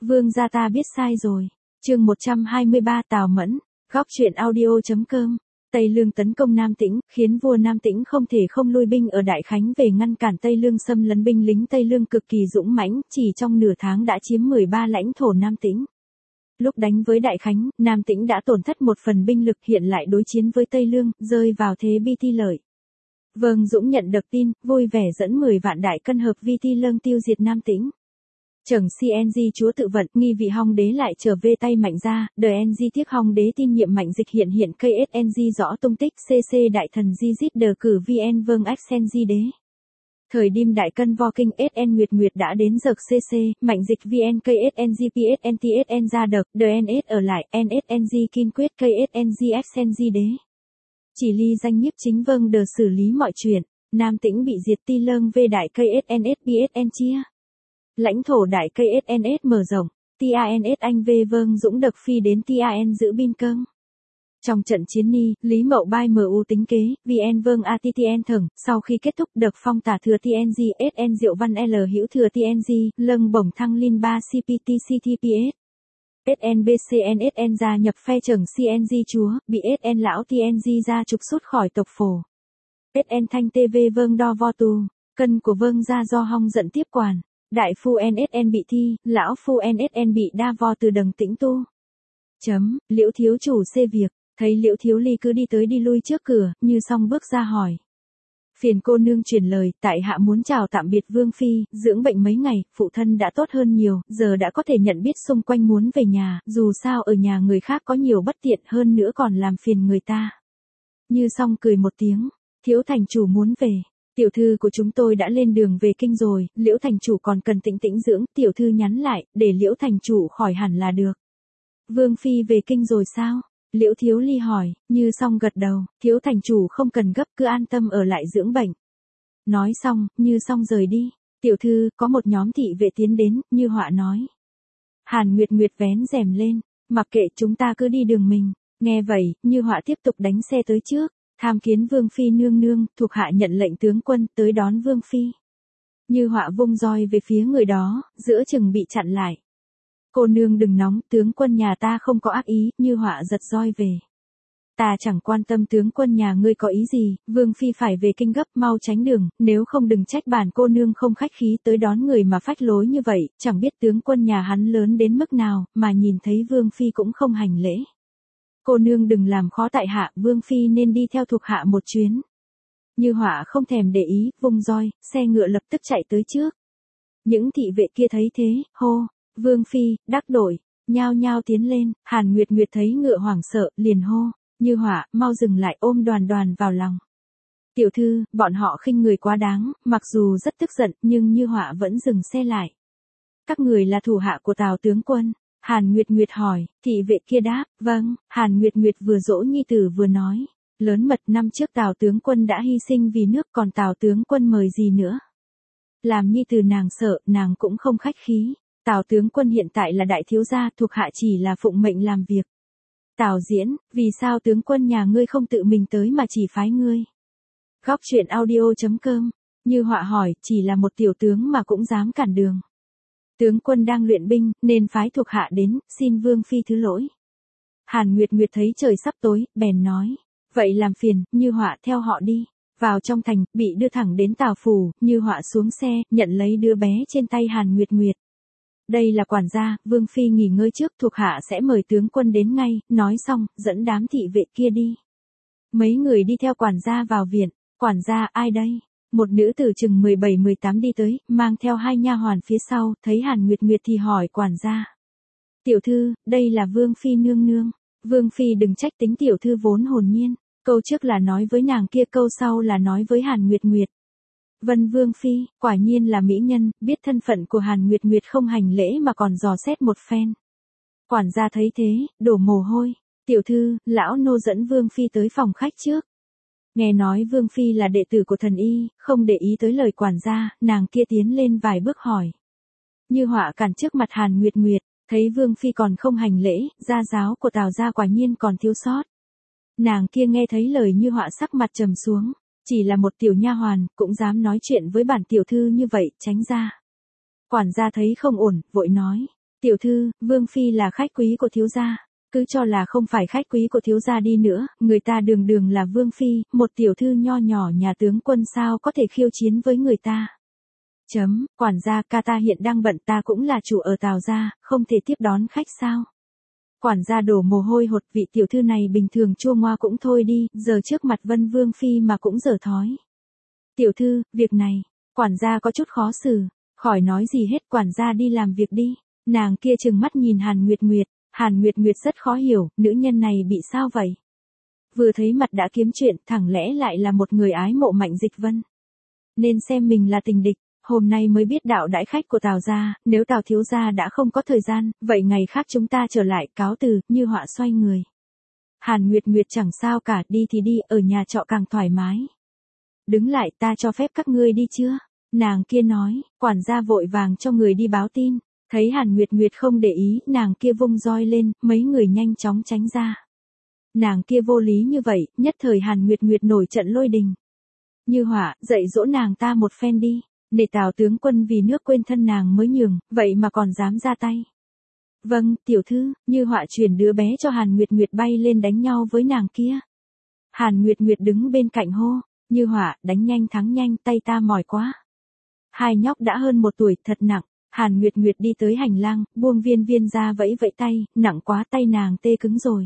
Vương gia ta biết sai rồi. Chương 123 Tào Mẫn, góc truyện audio.com. Tây Lương tấn công Nam Tĩnh, khiến vua Nam Tĩnh không thể không lui binh ở Đại Khánh về ngăn cản Tây Lương xâm lấn. Binh lính Tây Lương cực kỳ dũng mãnh, chỉ trong nửa tháng đã chiếm 13 lãnh thổ Nam Tĩnh. Lúc đánh với Đại Khánh, Nam Tĩnh đã tổn thất một phần binh lực, hiện lại đối chiến với Tây Lương, rơi vào thế bi thi lợi. Vương Dũng nhận được tin, vui vẻ dẫn 10 vạn đại cân hợp vi thi lương tiêu diệt Nam Tĩnh. Trưởng CNG chúa tự vận, nghi vị Hong đế lại trở về tay Mạnh gia, DNG tiếc Hong đế tin nhiệm Mạnh dịch hiện KSNG rõ tung tích, CC đại thần di giết đờ cử VN Vương XNG đế. Thời đêm đại cân vo kinh SN Nguyệt đã đến giật CC, Mạnh dịch VN KSNG PSNTSN ra đợt, DNS ở lại, NSNG kiên quyết KSNG XNG đế. Chỉ ly danh nhiếp chính Vương đờ xử lý mọi chuyện, Nam Tĩnh bị diệt ti lương về đại KSNS PSN chia. Lãnh thổ đại KSNS mở rộng, TANS anh V Vương Dũng đực phi đến TAN giữ biên cương. Trong trận chiến ni, Lý Mậu bai MU tính kế, VN Vương ATTN thưởng, sau khi kết thúc đực phong tả thừa TNG, SN Diệu Văn L hữu thừa TNG, lâng bổng thăng Linh 3 CPT CTPS. SNBCNSN gia nhập phe trưởng CNG chúa, bị SN lão TNG ra trục xuất khỏi tộc phổ. SN thanh TV Vương đo vo tù, cân của Vương gia do Hong giận tiếp quản. Đại phu NSN bị thi, lão phu NSN bị đa vo từ đằng Tĩnh tu. Liễu thiếu chủ xê việc, thấy Liễu thiếu ly cứ đi tới đi lui trước cửa, như xong bước ra hỏi. Phiền cô nương truyền lời, tại hạ muốn chào tạm biệt Vương phi, dưỡng bệnh mấy ngày, phụ thân đã tốt hơn nhiều, giờ đã có thể nhận biết xung quanh muốn về nhà, dù sao ở nhà người khác có nhiều bất tiện hơn nữa còn làm phiền người ta. Như xong cười một tiếng, thiếu thành chủ muốn về. Tiểu thư của chúng tôi đã lên đường về kinh rồi, Liễu thành chủ còn cần tĩnh tĩnh dưỡng, tiểu thư nhắn lại, để Liễu thành chủ khỏi hẳn là được. Vương phi về kinh rồi sao? Liễu thiếu ly hỏi, như xong gật đầu, thiếu thành chủ không cần gấp, cứ an tâm ở lại dưỡng bệnh. Nói xong, như xong rời đi, tiểu thư, có một nhóm thị vệ tiến đến, như họa nói. Hàn Nguyệt vén rèm lên, mặc kệ chúng ta cứ đi đường mình, nghe vậy, như họa tiếp tục đánh xe tới trước. Tham kiến Vương phi nương nương, thuộc hạ nhận lệnh tướng quân tới đón Vương phi. Như họa vung roi về phía người đó, giữa chừng bị chặn lại. Cô nương đừng nóng, tướng quân nhà ta không có ác ý, như họa giật roi về. Ta chẳng quan tâm tướng quân nhà ngươi có ý gì, Vương phi phải về kinh gấp, mau tránh đường, nếu không đừng trách bản cô nương không khách khí tới đón người mà phách lối như vậy, chẳng biết tướng quân nhà hắn lớn đến mức nào, mà nhìn thấy Vương phi cũng không hành lễ. Cô nương đừng làm khó tại hạ, Vương phi nên đi theo thuộc hạ một chuyến. Như họa không thèm để ý, vung roi, xe ngựa lập tức chạy tới trước. Những thị vệ kia thấy thế, hô, Vương phi, đắc đội, nhao nhao tiến lên, Hàn Nguyệt thấy ngựa hoảng sợ, liền hô, Như họa, mau dừng lại, ôm Đoàn vào lòng. Tiểu thư, bọn họ khinh người quá đáng, mặc dù rất tức giận, nhưng Như họa vẫn dừng xe lại. Các người là thủ hạ của Tào tướng quân. Hàn Nguyệt hỏi, thị vệ kia đáp, vâng, Hàn Nguyệt vừa dỗ nhi tử vừa nói, lớn mật năm trước Tào tướng quân đã hy sinh vì nước, còn Tào tướng quân mời gì nữa. Làm nhi tử nàng sợ, nàng cũng không khách khí, Tào tướng quân hiện tại là đại thiếu gia, thuộc hạ chỉ là phụng mệnh làm việc. Tào Diễn, vì sao tướng quân nhà ngươi không tự mình tới mà chỉ phái ngươi? Góc truyện audio.com, Như họa hỏi, chỉ là một tiểu tướng mà cũng dám cản đường. Tướng quân đang luyện binh, nên phái thuộc hạ đến, xin Vương phi thứ lỗi. Hàn Nguyệt thấy trời sắp tối, bèn nói, vậy làm phiền, Như họa theo họ đi. Vào trong thành, bị đưa thẳng đến Tào phủ, Như họa xuống xe, nhận lấy đứa bé trên tay Hàn Nguyệt. Đây là quản gia, Vương phi nghỉ ngơi trước, thuộc hạ sẽ mời tướng quân đến ngay, nói xong, dẫn đám thị vệ kia đi. Mấy người đi theo quản gia vào viện, quản gia ai đây? Một nữ tử chừng 17-18 đi tới, mang theo hai nha hoàn phía sau, thấy Hàn Nguyệt thì hỏi quản gia. Tiểu thư, đây là Vương phi nương nương. Vương phi đừng trách tính tiểu thư vốn hồn nhiên. Câu trước là nói với nàng kia, câu sau là nói với Hàn Nguyệt. Vân Vương phi, quả nhiên là mỹ nhân, biết thân phận của Hàn Nguyệt không hành lễ mà còn dò xét một phen. Quản gia thấy thế, đổ mồ hôi. Tiểu thư, lão nô dẫn Vương phi tới phòng khách trước. Nghe nói Vương phi là đệ tử của thần y, không để ý tới lời quản gia, nàng kia tiến lên vài bước hỏi. Như họa cản trước mặt Hàn Nguyệt, thấy Vương phi còn không hành lễ, gia giáo của Tào gia quả nhiên còn thiếu sót. Nàng kia nghe thấy lời Như họa sắc mặt trầm xuống, chỉ là một tiểu nha hoàn, cũng dám nói chuyện với bản tiểu thư như vậy, tránh ra. Quản gia thấy không ổn, vội nói, Tiểu thư, Vương Phi là khách quý của thiếu gia. Cứ cho là không phải khách quý của thiếu gia đi nữa, người ta đường đường là Vương Phi, một tiểu thư nho nhỏ nhà tướng quân sao có thể khiêu chiến với người ta. Quản gia ca ta hiện đang bận, ta cũng là chủ ở Tào gia, không thể tiếp đón khách sao. Quản gia đổ mồ hôi hột, vị tiểu thư này bình thường chua ngoa cũng thôi đi, giờ trước mặt Vân Vương Phi mà cũng dở thói. Tiểu thư, việc này, quản gia có chút khó xử, khỏi nói gì hết, quản gia đi làm việc đi. Nàng kia trừng mắt nhìn Hàn Nguyệt Nguyệt, Hàn Nguyệt Nguyệt rất khó hiểu, nữ nhân này bị sao vậy? Vừa thấy mặt đã kiếm chuyện, thẳng lẽ lại là một người ái mộ Mạnh Dịch Vân. Nên xem mình là tình địch, hôm nay mới biết đạo đãi khách của Tào gia, nếu Tào thiếu gia đã không có thời gian, vậy ngày khác chúng ta trở lại, cáo từ, Như Họa xoay người. Hàn Nguyệt Nguyệt chẳng sao cả, đi thì đi, ở nhà trọ càng thoải mái. Đứng lại, ta cho phép các ngươi đi chưa? Nàng kia nói, quản gia vội vàng cho người đi báo tin. Thấy Hàn Nguyệt Nguyệt không để ý, nàng kia vung roi lên, mấy người nhanh chóng tránh ra. Nàng kia vô lý như vậy, nhất thời Hàn Nguyệt Nguyệt nổi trận lôi đình. Như Họa, dạy dỗ nàng ta một phen đi, để Tào tướng quân vì nước quên thân nàng mới nhường, vậy mà còn dám ra tay. Vâng, tiểu thư, Như Họa chuyển đứa bé cho Hàn Nguyệt Nguyệt bay lên đánh nhau với nàng kia. Hàn Nguyệt Nguyệt đứng bên cạnh hô, Như Họa, đánh nhanh thắng nhanh, tay ta mỏi quá. Hai nhóc đã hơn 1 tuổi, thật nặng. Hàn Nguyệt Nguyệt đi tới hành lang, buông Viên Viên ra vẫy vẫy tay, nặng quá, tay nàng tê cứng rồi.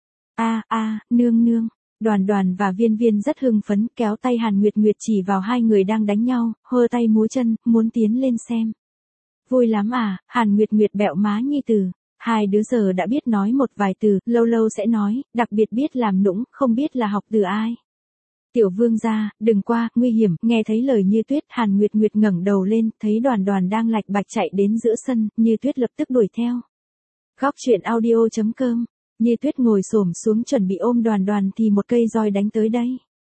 Nương nương. Đoàn Đoàn và Viên Viên rất hưng phấn, kéo tay Hàn Nguyệt Nguyệt chỉ vào hai người đang đánh nhau, hơ tay múa chân, muốn tiến lên xem. Vui lắm à, Hàn Nguyệt Nguyệt bẹo má nhi tử. Hai đứa giờ đã biết nói một vài từ, lâu lâu sẽ nói, đặc biệt biết làm nũng, không biết là học từ ai. Tiểu vương gia, đừng qua, nguy hiểm, nghe thấy lời Như Tuyết, Hàn Nguyệt Nguyệt ngẩng đầu lên, thấy Đoàn Đoàn đang lạch bạch chạy đến giữa sân, Như Tuyết lập tức đuổi theo. Góc truyện audio.com, Như Tuyết ngồi xổm xuống chuẩn bị ôm Đoàn Đoàn thì một cây roi đánh tới đây.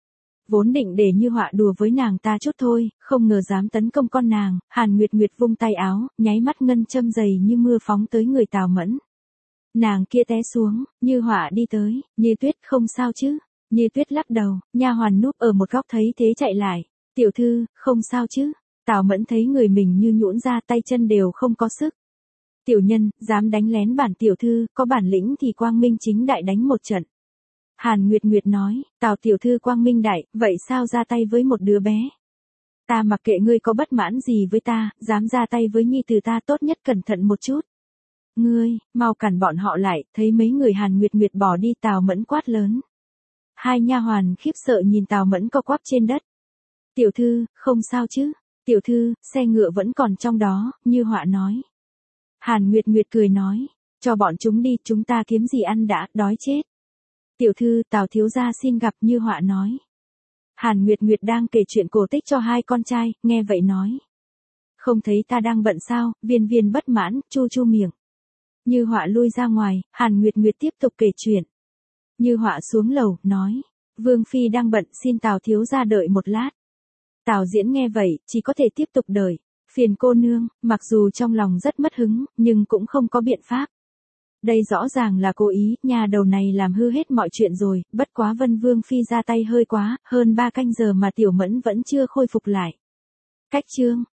Vốn định để Như Họa đùa với nàng ta chút thôi, không ngờ dám tấn công con nàng, Hàn Nguyệt Nguyệt vung tay áo, nháy mắt ngân châm dày như mưa phóng tới người Tào Mẫn. Nàng kia té xuống, Như Họa đi tới, Như Tuyết không sao chứ? Như Tuyết lắc đầu, nha hoàn núp ở một góc thấy thế chạy lại. Tiểu thư, không sao chứ? Tào Mẫn thấy người mình như nhũn ra, tay chân đều không có sức. Tiểu nhân, dám đánh lén bản tiểu thư, có bản lĩnh thì quang minh chính đại đánh một trận. Hàn Nguyệt Nguyệt nói, Tào tiểu thư quang minh đại, vậy sao ra tay với một đứa bé? Ta mặc kệ ngươi có bất mãn gì với ta, dám ra tay với nhi tử ta tốt nhất cẩn thận một chút. Ngươi, mau cản bọn họ lại, thấy mấy người Hàn Nguyệt Nguyệt bỏ đi, Tào Mẫn quát lớn. Hai nha hoàn khiếp sợ nhìn Tào Mẫn co quắp trên đất. Tiểu thư, không sao chứ? Tiểu thư, xe ngựa vẫn còn trong đó, Như Họa nói. Hàn Nguyệt Nguyệt cười nói, cho bọn chúng đi, chúng ta kiếm gì ăn đã, đói chết. Tiểu thư, Tào thiếu gia xin gặp, Như Họa nói. Hàn Nguyệt Nguyệt đang kể chuyện cổ tích cho hai con trai, nghe vậy nói. Không thấy ta đang bận sao? Viên Viên bất mãn, chu chu miệng. Như Họa lui ra ngoài, Hàn Nguyệt Nguyệt tiếp tục kể chuyện. Như Họa xuống lầu, nói. Vương Phi đang bận, xin Tào thiếu gia đợi một lát. Tào Diễn nghe vậy, chỉ có thể tiếp tục đợi. Phiền cô nương, mặc dù trong lòng rất mất hứng, nhưng cũng không có biện pháp. Đây rõ ràng là cố ý, nhà đầu này làm hư hết mọi chuyện rồi, bất quá Vân Vương Phi ra tay hơi quá, hơn 3 canh giờ mà Tiểu Mẫn vẫn chưa khôi phục lại. Cách chương.